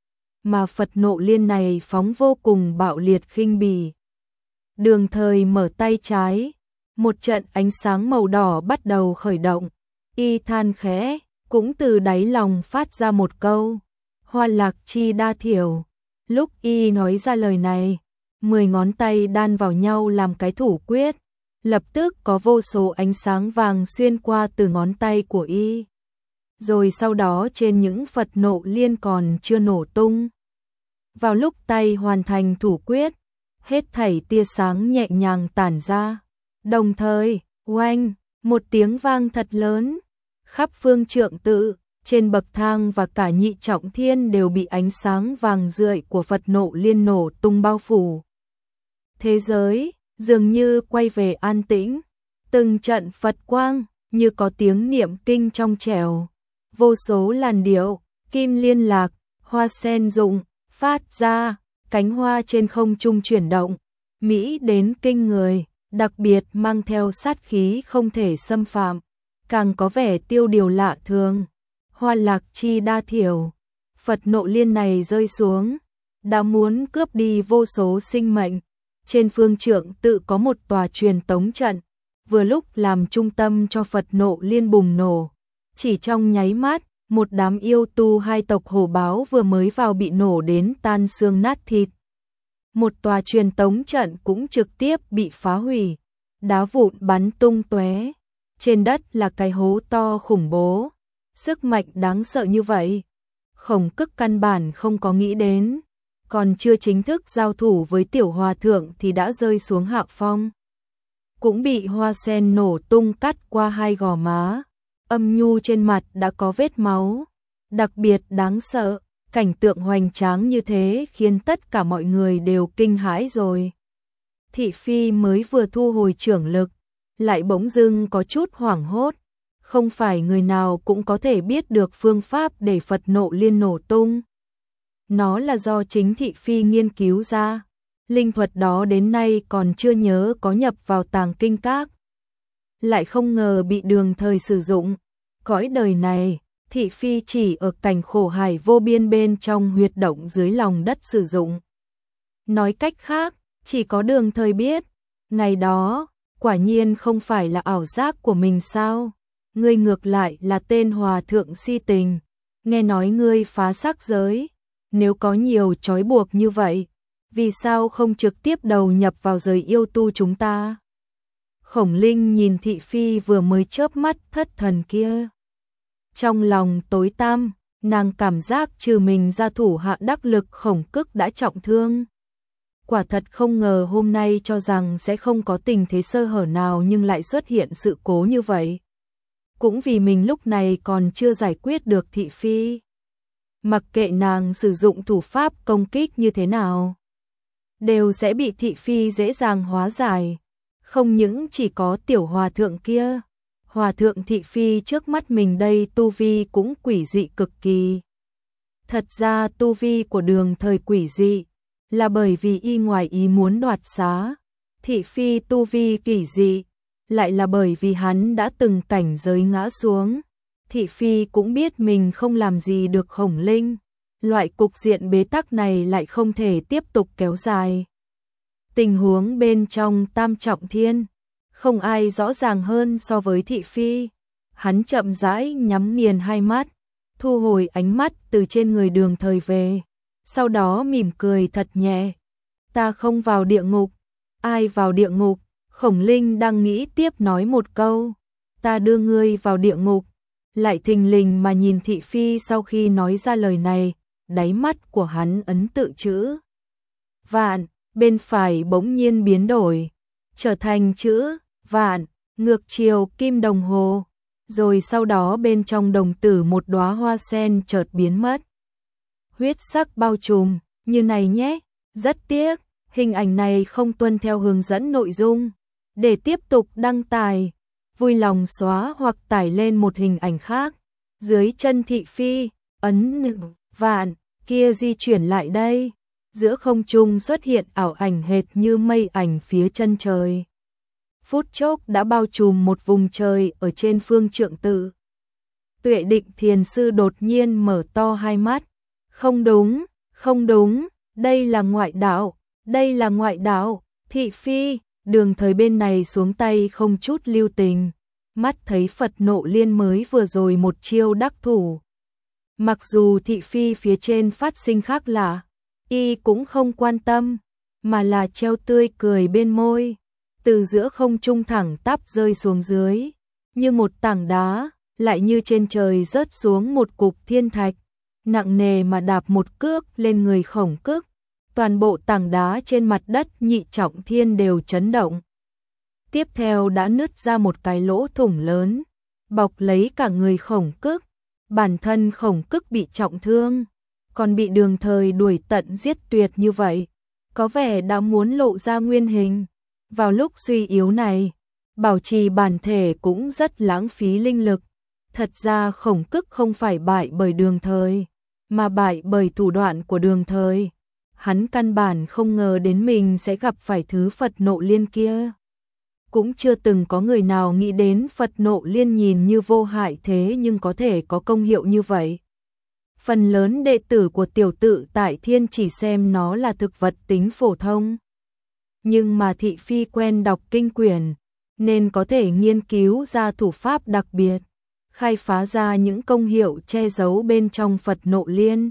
Mà Phật Nộ Liên này phóng vô cùng bạo liệt khinh bỉ. Đường Thời mở tay trái, một trận ánh sáng màu đỏ bắt đầu khởi động. Y than khẽ, cũng từ đáy lòng phát ra một câu, hoa lạc chi đa thiểu. Lúc y nói ra lời này, 10 ngón tay đan vào nhau làm cái thủ quyết, lập tức có vô số ánh sáng vàng xuyên qua từ ngón tay của y. Rồi sau đó trên những Phật Nộ Liên còn chưa nổ tung. Vào lúc tay hoàn thành thủ quyết, hết thảy tia sáng nhẹ nhàng tản ra. Đồng thời, oanh, một tiếng vang thật lớn, khắp phương trượng tự, trên bậc thang và cả nhị trọng thiên đều bị ánh sáng vàng rượi của Phật Nộ Liên nổ tung bao phủ. Thế giới dường như quay về an tĩnh, từng trận Phật quang như có tiếng niệm kinh trong trẻo, vô số làn điệu, kim liên lạc, hoa sen rụng, phát ra, cánh hoa trên không trung chuyển động, mỹ đến kinh người, đặc biệt mang theo sát khí không thể xâm phạm, càng có vẻ tiêu điều lạ thường. Hoa lạc chi đa thiểu, Phật Nộ Liên này rơi xuống, đã muốn cướp đi vô số sinh mệnh. Trên phương trượng tự có một tòa truyền tống trận, vừa lúc làm trung tâm cho Phật Nộ Liên bùng nổ. Chỉ trong nháy mắt, một đám yêu tu hai tộc hổ báo vừa mới vào bị nổ đến tan xương nát thịt. Một tòa truyền tống trận cũng trực tiếp bị phá hủy, đá vụn bắn tung tóe. Trên đất là cái hố to khủng bố, sức mạnh đáng sợ như vậy, Khổng Cức căn bản không có nghĩ đến. Còn chưa chính thức giao thủ với tiểu hòa thượng thì đã rơi xuống hạ phong. Cũng bị hoa sen nổ tung cắt qua hai gò má, âm nhu trên mặt đã có vết máu. Đặc biệt đáng sợ, cảnh tượng hoành tráng như thế khiến tất cả mọi người đều kinh hãi rồi. Thị phi mới vừa thu hồi trưởng lực, lại bỗng dưng có chút hoảng hốt. Không phải người nào cũng có thể biết được phương pháp để Phật Nộ Liên nổ tung. Nó là do chính thị phi nghiên cứu ra. Linh thuật đó đến nay còn chưa nhớ có nhập vào tàng kinh các. Lại không ngờ bị Đường Thời sử dụng. Cõi đời này, thị phi chỉ ở cảnh khổ hải vô biên bên trong huyệt động dưới lòng đất sử dụng. Nói cách khác, chỉ có Đường Thời biết. Ngày đó, quả nhiên không phải là ảo giác của mình sao? Ngươi ngược lại là tên hòa thượng si tình. Nghe nói ngươi phá sắc giới. Nếu có nhiều trói buộc như vậy, vì sao không trực tiếp đầu nhập vào giới yêu tu chúng ta? Khổng Linh nhìn thị phi vừa mới chớp mắt thất thần kia. Trong lòng tối tăm, nàng cảm giác trừ mình ra thủ hạ đắc lực Khổng Cức đã trọng thương. Quả thật không ngờ hôm nay cho rằng sẽ không có tình thế sơ hở nào nhưng lại xuất hiện sự cố như vậy. Cũng vì mình lúc này còn chưa giải quyết được thị phi. Mặc kệ nàng sử dụng thủ pháp công kích như thế nào, đều sẽ bị thị phi dễ dàng hóa giải. Không những chỉ có tiểu hòa thượng kia, hòa thượng thị phi trước mắt mình đây tu vi cũng quỷ dị cực kỳ. Thật ra tu vi của Đường Thời quỷ dị là bởi vì y ngoài ý muốn đoạt xá. Thị phi tu vi kỳ dị lại là bởi vì hắn đã từng cảnh giới ngã xuống. Thị phi cũng biết mình không làm gì được Khổng Linh. Loại cục diện bế tắc này lại không thể tiếp tục kéo dài. Tình huống bên trong Tam Trọng Thiên, không ai rõ ràng hơn so với thị phi. Hắn chậm rãi nhắm nghiền hai mắt, thu hồi ánh mắt từ trên người Đường Thời về. Sau đó mỉm cười thật nhẹ. Ta không vào địa ngục. Ai vào địa ngục? Khổng Linh đang nghĩ tiếp nói một câu. Ta đưa ngươi vào địa ngục. Lại thình lình mà nhìn thị phi sau khi nói ra lời này, đáy mắt của hắn ấn tự chữ vạn, bên phải bỗng nhiên biến đổi, trở thành chữ vạn, ngược chiều kim đồng hồ, rồi sau đó bên trong đồng tử một đóa hoa sen chợt biến mất. Huyết sắc bao trùm, như này nhé, rất tiếc, hình ảnh này không tuân theo hướng dẫn nội dung, để tiếp tục đăng tải, vui lòng xóa hoặc tải lên một hình ảnh khác. Dưới chân thị phi, ấn vạn, kia di chuyển lại đây. Giữa không trung xuất hiện ảo ảnh hệt như mây ảnh phía chân trời. Phút chốc đã bao trùm một vùng trời ở trên phương trượng tự. Tuệ Định Thiền Sư đột nhiên mở to hai mắt. Không đúng, không đúng, đây là ngoại đạo, đây là ngoại đạo. Thị phi, Đường Thời bên này xuống tay không chút lưu tình. Mắt thấy Phật Nộ Liên mới vừa rồi một chiêu đắc thủ. Mặc dù thị phi phía trên phát sinh khác lạ, y cũng không quan tâm, mà là treo tươi cười bên môi, từ giữa không trung thẳng tắp rơi xuống dưới, như một tảng đá, lại như trên trời rớt xuống một cục thiên thạch, nặng nề mà đạp một cước lên người Khổng Cức, toàn bộ tảng đá trên mặt đất Nhị Trọng Thiên đều chấn động. Tiếp theo đã nứt ra một cái lỗ thủng lớn, bọc lấy cả người Khổng Cức, bản thân Khổng Cức bị trọng thương, còn bị Đường Thời đuổi tận giết tuyệt như vậy, có vẻ đã muốn lộ ra nguyên hình. Vào lúc suy yếu này, bảo trì bản thể cũng rất lãng phí linh lực. Thật ra Khổng Cức không phải bại bởi Đường Thời, mà bại bởi thủ đoạn của Đường Thời. Hắn căn bản không ngờ đến mình sẽ gặp phải thứ Phật Nộ Liên kia. Cũng chưa từng có người nào nghĩ đến Phật Nộ Liên nhìn như vô hại thế nhưng có thể có công hiệu như vậy. Phần lớn đệ tử của tiểu tự tại thiên chỉ xem nó là thực vật tính phổ thông. Nhưng mà thị phi quen đọc kinh quyển, nên có thể nghiên cứu ra thủ pháp đặc biệt, khai phá ra những công hiệu che giấu bên trong Phật Nộ Liên.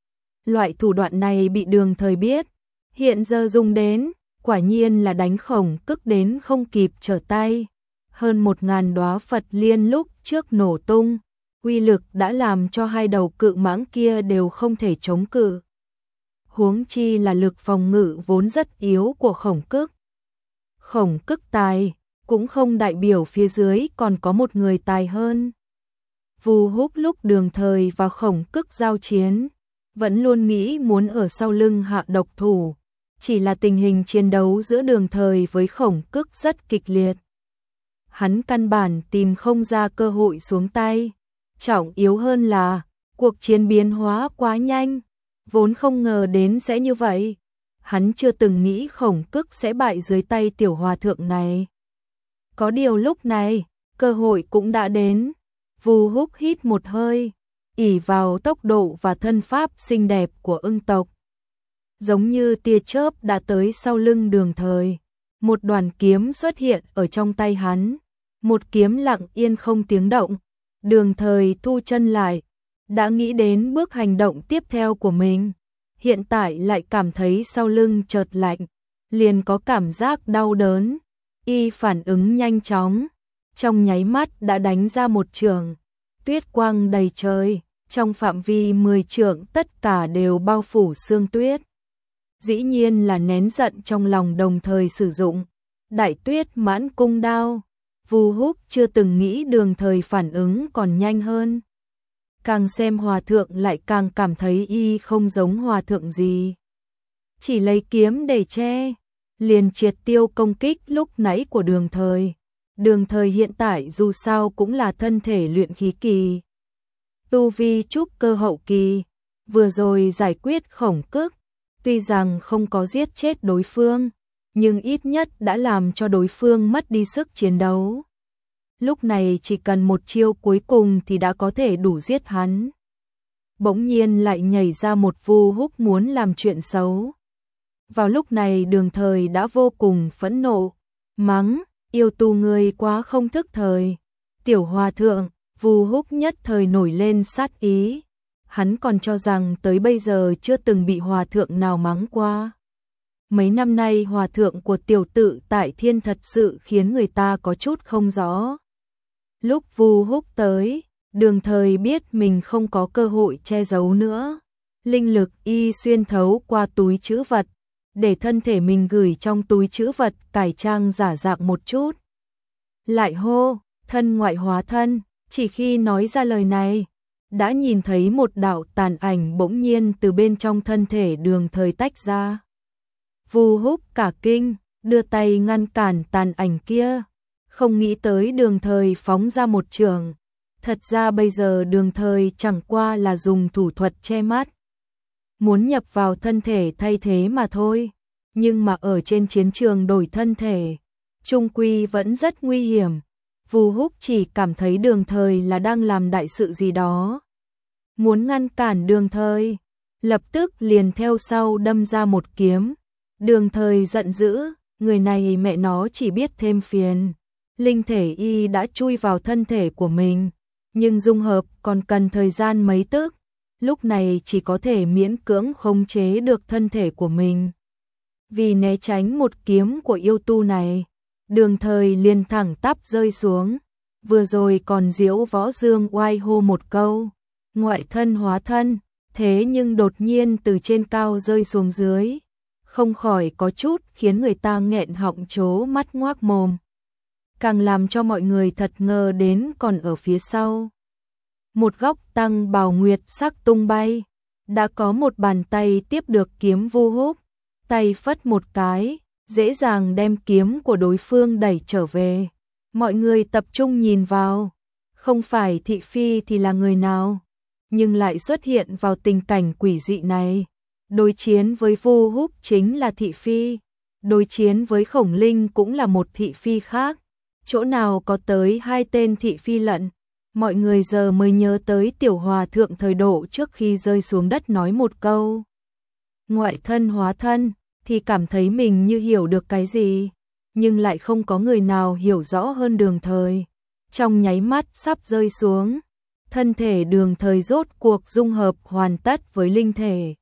Loại thủ đoạn này bị Đường Thời biết, hiện giờ dùng đến, quả nhiên là đánh Khổng Cức đến không kịp trở tay. Hơn 1000 đóa Phật Liên lúc trước nổ tung, uy lực đã làm cho hai đầu cự mãng kia đều không thể chống cự. Huống chi là lực phòng ngự vốn rất yếu của Khổng Cức. Khổng Cức tài, cũng không đại biểu phía dưới còn có một người tài hơn. Vu Húc lúc Đường Thời và Khổng Cức giao chiến, vẫn luôn nghĩ muốn ở sau lưng hạ độc thủ. Chỉ là tình hình chiến đấu giữa Đường Thời với Khổng Cức rất kịch liệt. Hắn căn bản tìm không ra cơ hội xuống tay. Trọng yếu hơn là, cuộc chiến biến hóa quá nhanh, vốn không ngờ đến sẽ như vậy. Hắn chưa từng nghĩ Khổng Cức sẽ bại dưới tay tiểu hòa thượng này. Có điều lúc này, cơ hội cũng đã đến. Vu Húc hít một hơi, ỷ vào tốc độ và thân pháp xinh đẹp của Ưng tộc. Giống như tia chớp đã tới sau lưng Đường Thời. Một đoàn kiếm xuất hiện ở trong tay hắn. Một kiếm lặng yên không tiếng động. Đường Thời thu chân lại, đã nghĩ đến bước hành động tiếp theo của mình. Hiện tại lại cảm thấy sau lưng chợt lạnh, liền có cảm giác đau đớn. Y phản ứng nhanh chóng, trong nháy mắt đã đánh ra một chưởng. Tuyết quang đầy trời, trong phạm vi 10 trượng tất cả đều bao phủ sương tuyết. dĩ nhiên là nén giận trong lòng đồng thời sử dụng Đại Tuyết Mãn Cung đao. Vu Húc chưa từng nghĩ Đường Thời phản ứng còn nhanh hơn. Càng xem hòa thượng lại càng cảm thấy y không giống hòa thượng gì. Chỉ lấy kiếm để che, liền triệt tiêu công kích lúc nãy của Đường Thời. Đường Thời hiện tại dù sao cũng là thân thể luyện khí kỳ, tu vi trúc cơ hậu kỳ, vừa rồi giải quyết Khổng Cức, tuy rằng không có giết chết đối phương, nhưng ít nhất đã làm cho đối phương mất đi sức chiến đấu. Lúc này chỉ cần một chiêu cuối cùng thì đã có thể đủ giết hắn. Bỗng nhiên lại nhảy ra một Vu Húc muốn làm chuyện xấu. Vào lúc này Đường Thời đã vô cùng phẫn nộ, mắng, yêu tu ngươi quá không thức thời. Tiểu hòa thượng, Vu Húc nhất thời nổi lên sát ý. Hắn còn cho rằng tới bây giờ chưa từng bị hòa thượng nào mắng qua. Mấy năm nay hòa thượng của tiểu tự tại thiên thật sự khiến người ta có chút không rõ. Lúc Vu Húc tới, Đường Thời biết mình không có cơ hội che giấu nữa. Linh lực y xuyên thấu qua túi trữ vật, để thân thể mình gửi trong túi trữ vật cải trang giả dạng một chút. Lại hô, thân ngoại hóa thân, chỉ khi nói ra lời này, đã nhìn thấy một đạo tàn ảnh bỗng nhiên từ bên trong thân thể Đường Thời tách ra. Vu Húc cả kinh, đưa tay ngăn cản tàn ảnh kia, không nghĩ tới Đường Thời phóng ra một trường. Thật ra bây giờ Đường Thời chẳng qua là dùng thủ thuật che mắt, muốn nhập vào thân thể thay thế mà thôi, nhưng mà ở trên chiến trường đổi thân thể, chung quy vẫn rất nguy hiểm. Vu Húc chỉ cảm thấy Đường Thời là đang làm đại sự gì đó, muốn ngăn cản Đường Thời, lập tức liền theo sau đâm ra một kiếm. Đường Thời giận dữ, người này mẹ nó chỉ biết thêm phiền. Linh thể y đã chui vào thân thể của mình, nhưng dung hợp còn cần thời gian mấy tức, lúc này chỉ có thể miễn cưỡng khống chế được thân thể của mình. Vì né tránh một kiếm của yêu tu này, Đường Thời liền thẳng tắp rơi xuống, vừa rồi còn diễu võ dương oai hô một câu, ngoại thân hóa thân, thế nhưng đột nhiên từ trên cao rơi xuống dưới, không khỏi có chút khiến người ta nghẹn họng trố mắt ngoác mồm. Càng làm cho mọi người thật ngờ đến còn ở phía sau. Một góc tăng bào nguyệt sắc tung bay, đã có một bàn tay tiếp được kiếm Vu Húc, tay phất một cái, dễ dàng đem kiếm của đối phương đẩy trở về. Mọi người tập trung nhìn vào, không phải thị phi thì là người nào, nhưng lại xuất hiện vào tình cảnh quỷ dị này. Đối chiến với Vu Húc chính là thị phi, đối chiến với Khổng Linh cũng là một thị phi khác. Chỗ nào có tới hai tên thị phi lận. Mọi người giờ mới nhớ tới tiểu hòa thượng thời độ trước khi rơi xuống đất nói một câu ngoại thân hóa thân, thì cảm thấy mình như hiểu được cái gì, nhưng lại không có người nào hiểu rõ hơn Đường Thời. Trong nháy mắt sắp rơi xuống, thân thể Đường Thời rốt cuộc dung hợp hoàn tất với linh thể.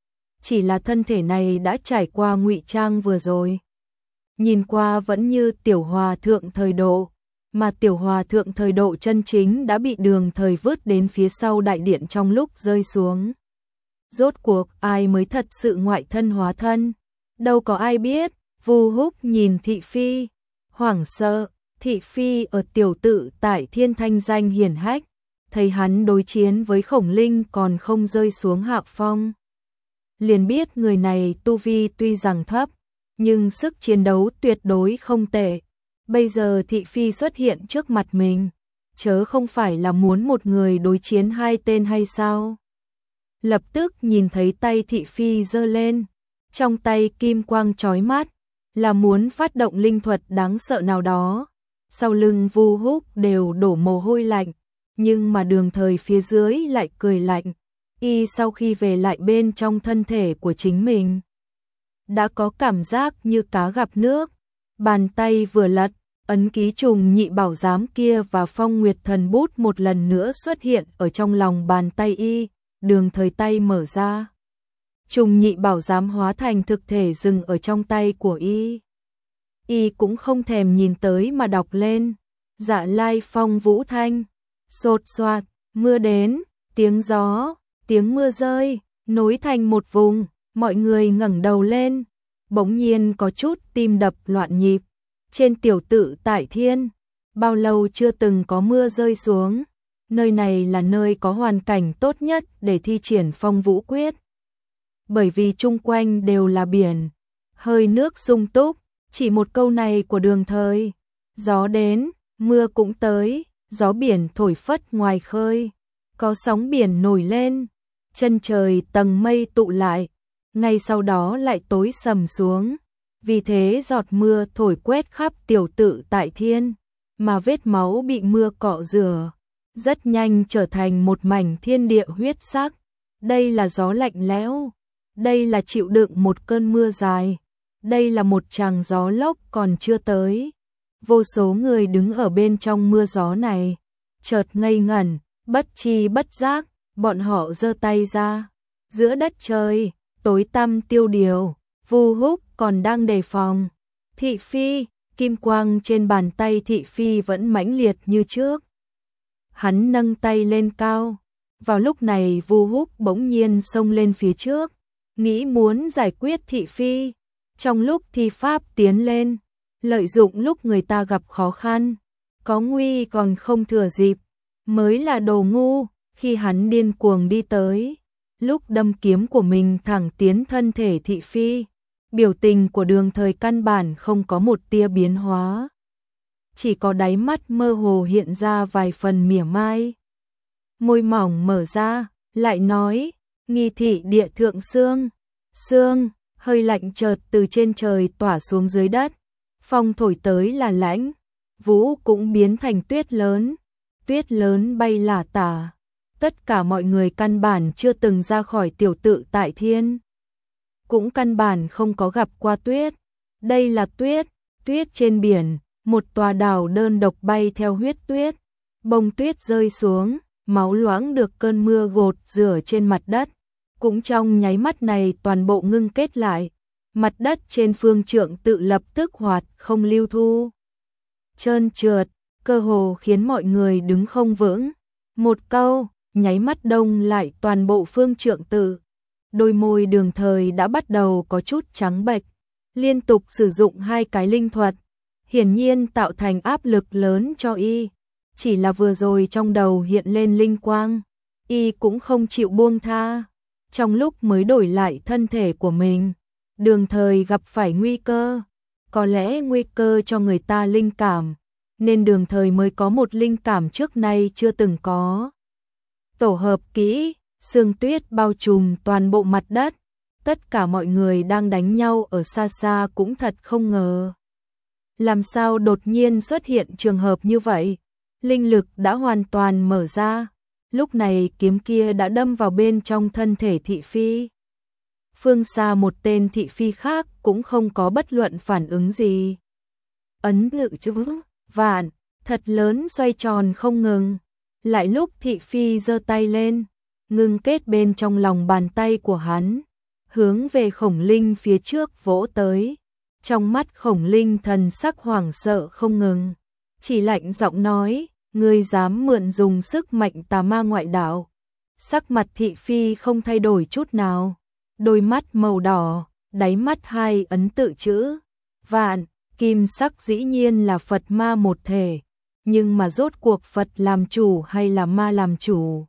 Chỉ là thân thể này đã trải qua ngụy trang vừa rồi, nhìn qua vẫn như tiểu hòa thượng thời độ, mà tiểu hòa thượng thời độ chân chính đã bị Đường Thời vứt đến phía sau đại điện trong lúc rơi xuống. Rốt cuộc ai mới thật sự ngoại thân hóa thân, đâu có ai biết. Vu Húc nhìn thị phi, hoảng sợ. Thị phi ở tiểu tự tại thiên thanh danh hiển hách, thấy hắn đối chiến với Khổng Linh còn không rơi xuống hạ phong, liền biết người này tu vi tuy rằng thấp, nhưng sức chiến đấu tuyệt đối không tệ. Bây giờ thị phi xuất hiện trước mặt mình, chớ không phải là muốn một người đối chiến hai tên hay sao? Lập tức nhìn thấy tay thị phi giơ lên, trong tay kim quang chói mắt, là muốn phát động linh thuật đáng sợ nào đó. Sau lưng Vu Húc đều đổ mồ hôi lạnh, nhưng mà Đường Thời phía dưới lại cười lạnh. Y sau khi về lại bên trong thân thể của chính mình, đã có cảm giác như cá gặp nước. Bàn tay vừa lật, ấn ký trùng nhị bảo giám kia và Phong Nguyệt Thần bút một lần nữa xuất hiện ở trong lòng bàn tay y. Đường Thời tay mở ra, trùng nhị bảo giám hóa thành thực thể dừng ở trong tay của y. Y cũng không thèm nhìn tới mà đọc lên: Dạ Lai Phong Vũ Thanh. Sột soạt, mưa đến, tiếng gió, tiếng mưa rơi, nối thành một vùng. Mọi người ngẩng đầu lên, bỗng nhiên có chút tim đập loạn nhịp. Trên tiểu tự tại thiên, bao lâu chưa từng có mưa rơi xuống. Nơi này là nơi có hoàn cảnh tốt nhất để thi triển Phong Vũ Quyết. Bởi vì chung quanh đều là biển, hơi nước sung túc, chỉ một câu này của Đường Thời, gió đến, mưa cũng tới, gió biển thổi phất ngoài khơi, có sóng biển nổi lên, chân trời tầng mây tụ lại, ngay sau đó lại tối sầm xuống. Vì thế giọt mưa thổi quét khắp tiểu tự tại thiên, mà vết máu bị mưa cọ rửa, rất nhanh trở thành một mảnh thiên địa huyết sắc. Đây là gió lạnh lẽo, đây là chịu đựng một cơn mưa dài, đây là một tràng gió lốc còn chưa tới. Vô số người đứng ở bên trong mưa gió này, chợt ngây ngẩn, bất tri bất giác, bọn họ giơ tay ra, giữa đất trời tối tăm tiêu điều, Vu Húc còn đang đề phòng. Thị phi, kim quang trên bàn tay thị phi vẫn mãnh liệt như trước. Hắn nâng tay lên cao. Vào lúc này Vu Húc bỗng nhiên xông lên phía trước, nghĩ muốn giải quyết thị phi. Trong lúc thi pháp tiến lên, lợi dụng lúc người ta gặp khó khăn, có nguy còn không thừa dịp, mới là đồ ngu. Khi hắn điên cuồng đi tới, lúc đâm kiếm của mình thẳng tiến thân thể thị phi, biểu tình của Đường Thời căn bản không có một tia biến hóa, chỉ có đáy mắt mơ hồ hiện ra vài phần mỉa mai. Môi mỏng mở ra, lại nói, nghi thị địa thượng xương. Xương, hơi lạnh chợt từ trên trời tỏa xuống dưới đất, phong thổi tới là lãnh, vũ cũng biến thành tuyết lớn bay lả tả. Tất cả mọi người căn bản chưa từng ra khỏi tiểu tự tại thiên, cũng căn bản không có gặp qua tuyết. Đây là tuyết, tuyết trên biển, một tòa đảo đơn độc bay theo huyết tuyết, bông tuyết rơi xuống, máu loãng được cơn mưa gột rửa trên mặt đất. Cũng trong nháy mắt này toàn bộ ngưng kết lại, mặt đất trên phương trượng tự lập tức hoạt không lưu thu, trơn trượt, cơ hồ khiến mọi người đứng không vững. Một câu, nháy mắt đông lại toàn bộ phương trượng tự. Đôi môi Đường Thời đã bắt đầu có chút trắng bệch, liên tục sử dụng hai cái linh thuật, hiển nhiên tạo thành áp lực lớn cho y. Chỉ là vừa rồi trong đầu hiện lên linh quang, y cũng không chịu buông tha. Trong lúc mới đổi lại thân thể của mình, Đường Thời gặp phải nguy cơ, có lẽ nguy cơ cho người ta linh cảm, nên Đường Thời mới có một linh cảm trước nay chưa từng có. Tổ hợp kỹ, sương tuyết bao trùm toàn bộ mặt đất, tất cả mọi người đang đánh nhau ở xa xa cũng thật không ngờ. Làm sao đột nhiên xuất hiện trường hợp như vậy? Linh lực đã hoàn toàn mở ra, lúc này kiếm kia đã đâm vào bên trong thân thể thị phi. Phương xa một tên thị phi khác cũng không có bất luận phản ứng gì. Ấn ngự chữ vạn, thật lớn xoay tròn không ngừng. Lại lúc thị phi giơ tay lên, ngưng kết bên trong lòng bàn tay của hắn, hướng về Khổng Linh phía trước vỗ tới. Trong mắt Khổng Linh thần sắc hoảng sợ không ngừng, chỉ lạnh giọng nói, ngươi dám mượn dùng sức mạnh tà ma ngoại đạo. Sắc mặt thị phi không thay đổi chút nào, đôi mắt màu đỏ, đáy mắt hai ấn tự chữ vạn, kim sắc dĩ nhiên là Phật ma một thể, nhưng mà rốt cuộc Phật làm chủ hay là ma làm chủ?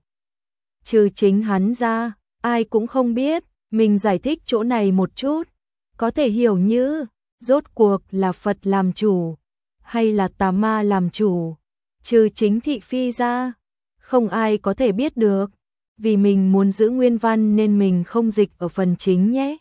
Trừ chính hắn ra, ai cũng không biết. Mình giải thích chỗ này một chút, có thể hiểu như rốt cuộc là Phật làm chủ hay là tà ma làm chủ. Trừ chính thị phi ra, không ai có thể biết được. Vì mình muốn giữ nguyên văn nên mình không dịch ở phần chính nhé.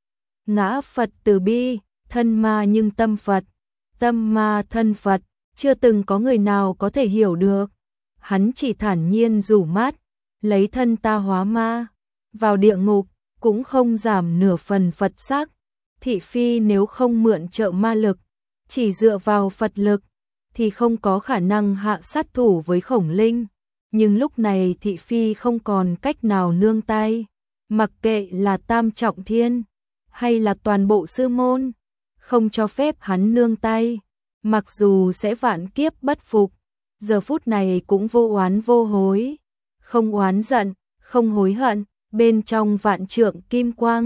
Ngã Phật từ bi, thân ma nhưng tâm Phật, tâm ma thân Phật, chưa từng có người nào có thể hiểu được. Hắn chỉ thản nhiên rủ mắt, lấy thân ta hóa ma, vào địa ngục cũng không giảm nửa phần Phật sắc. Thị phi nếu không mượn trợ ma lực, chỉ dựa vào Phật lực, thì không có khả năng hạ sát thủ với Khổng Linh. Nhưng lúc này thị phi không còn cách nào nương tay, mặc kệ là tam trọng thiên, hay là toàn bộ sư môn, không cho phép hắn nương tay. Mặc dù sẽ vạn kiếp bất phục, giờ phút này cũng vô oán vô hối, không oán giận, không hối hận. Bên trong vạn trượng kim quang,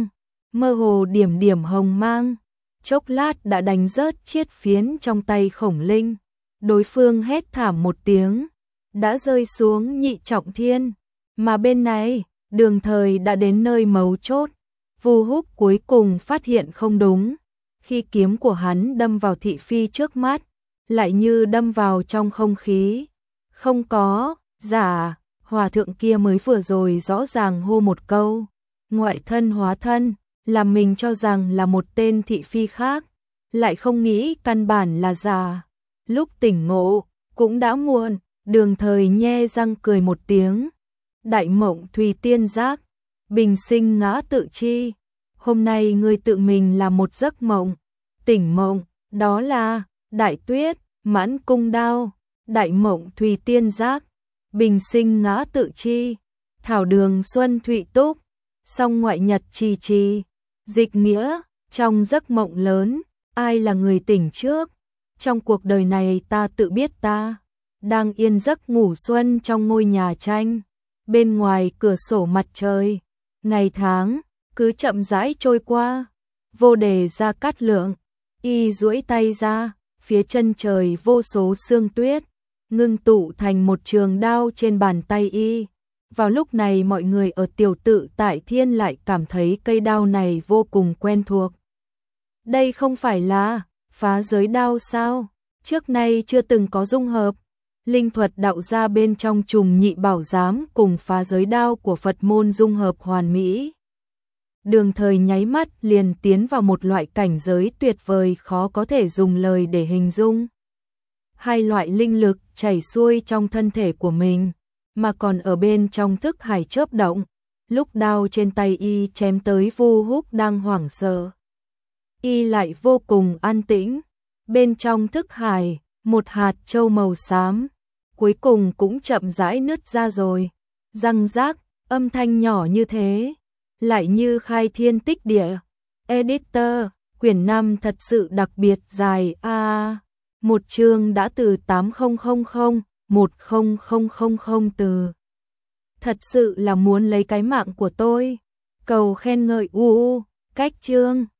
mơ hồ điểm điểm hồng mang, chốc lát đã đánh rớt chiết phiến trong tay Khổng Linh. Đối phương hét thảm một tiếng, đã rơi xuống nhị trọng thiên, mà bên này, Đường Thời đã đến nơi mấu chốt. Vu Húc cuối cùng phát hiện không đúng, khi kiếm của hắn đâm vào thị phi trước mắt, lại như đâm vào trong không khí. Không có, giả, hòa thượng kia mới vừa rồi rõ ràng hô một câu, ngoại thân hóa thân, làm mình cho rằng là một tên thị phi khác, lại không nghĩ căn bản là giả. Lúc tỉnh ngộ, cũng đã muộn, Đường Thời nhe răng cười một tiếng. Đại mộng thùy tiên giác, bình sinh ngã tự chi. Hôm nay ngươi tự mình là một giấc mộng, tỉnh mộng, đó là Đại Tuyết, Mãn Cung Đao, Đại Mộng Thùy Tiên Giác, bình sinh ngã tự chi, thảo đường xuân thụy túc, song ngoại nhật trì trì. Dịch nghĩa, trong giấc mộng lớn, ai là người tỉnh trước? Trong cuộc đời này ta tự biết ta đang yên giấc ngủ xuân trong ngôi nhà tranh, bên ngoài cửa sổ mặt trời, ngày tháng cứ chậm rãi trôi qua. Vô Đề Gia Cát Lượng, y duỗi tay ra, phía chân trời vô số sương tuyết ngưng tụ thành một trường đao trên bàn tay y. Vào lúc này mọi người ở tiểu tự tại thiên lại cảm thấy cây đao này vô cùng quen thuộc. Đây không phải là phá giới đao sao? Trước nay chưa từng có dung hợp. Linh thuật đạo gia bên trong trùng nhị bảo giám cùng phá giới đao của Phật môn dung hợp hoàn mỹ. Đường Thời nháy mắt liền tiến vào một loại cảnh giới tuyệt vời khó có thể dùng lời để hình dung. Hai loại linh lực chảy xuôi trong thân thể của mình, mà còn ở bên trong thức hải chớp động. Lúc đao trên tay y chém tới Vu Húc đang hoảng sợ, y lại vô cùng an tĩnh. Bên trong thức hải, một hạt châu màu xám, cuối cùng cũng chậm rãi nứt ra rồi. Răng rác, âm thanh nhỏ như thế, lại như khai thiên tích địa. Editor, quyển 5 thật sự đặc biệt dài a. Một chương đã từ 8000 từ. Thật sự là muốn lấy cái mạng của tôi. Cầu khen ngợi cách chương.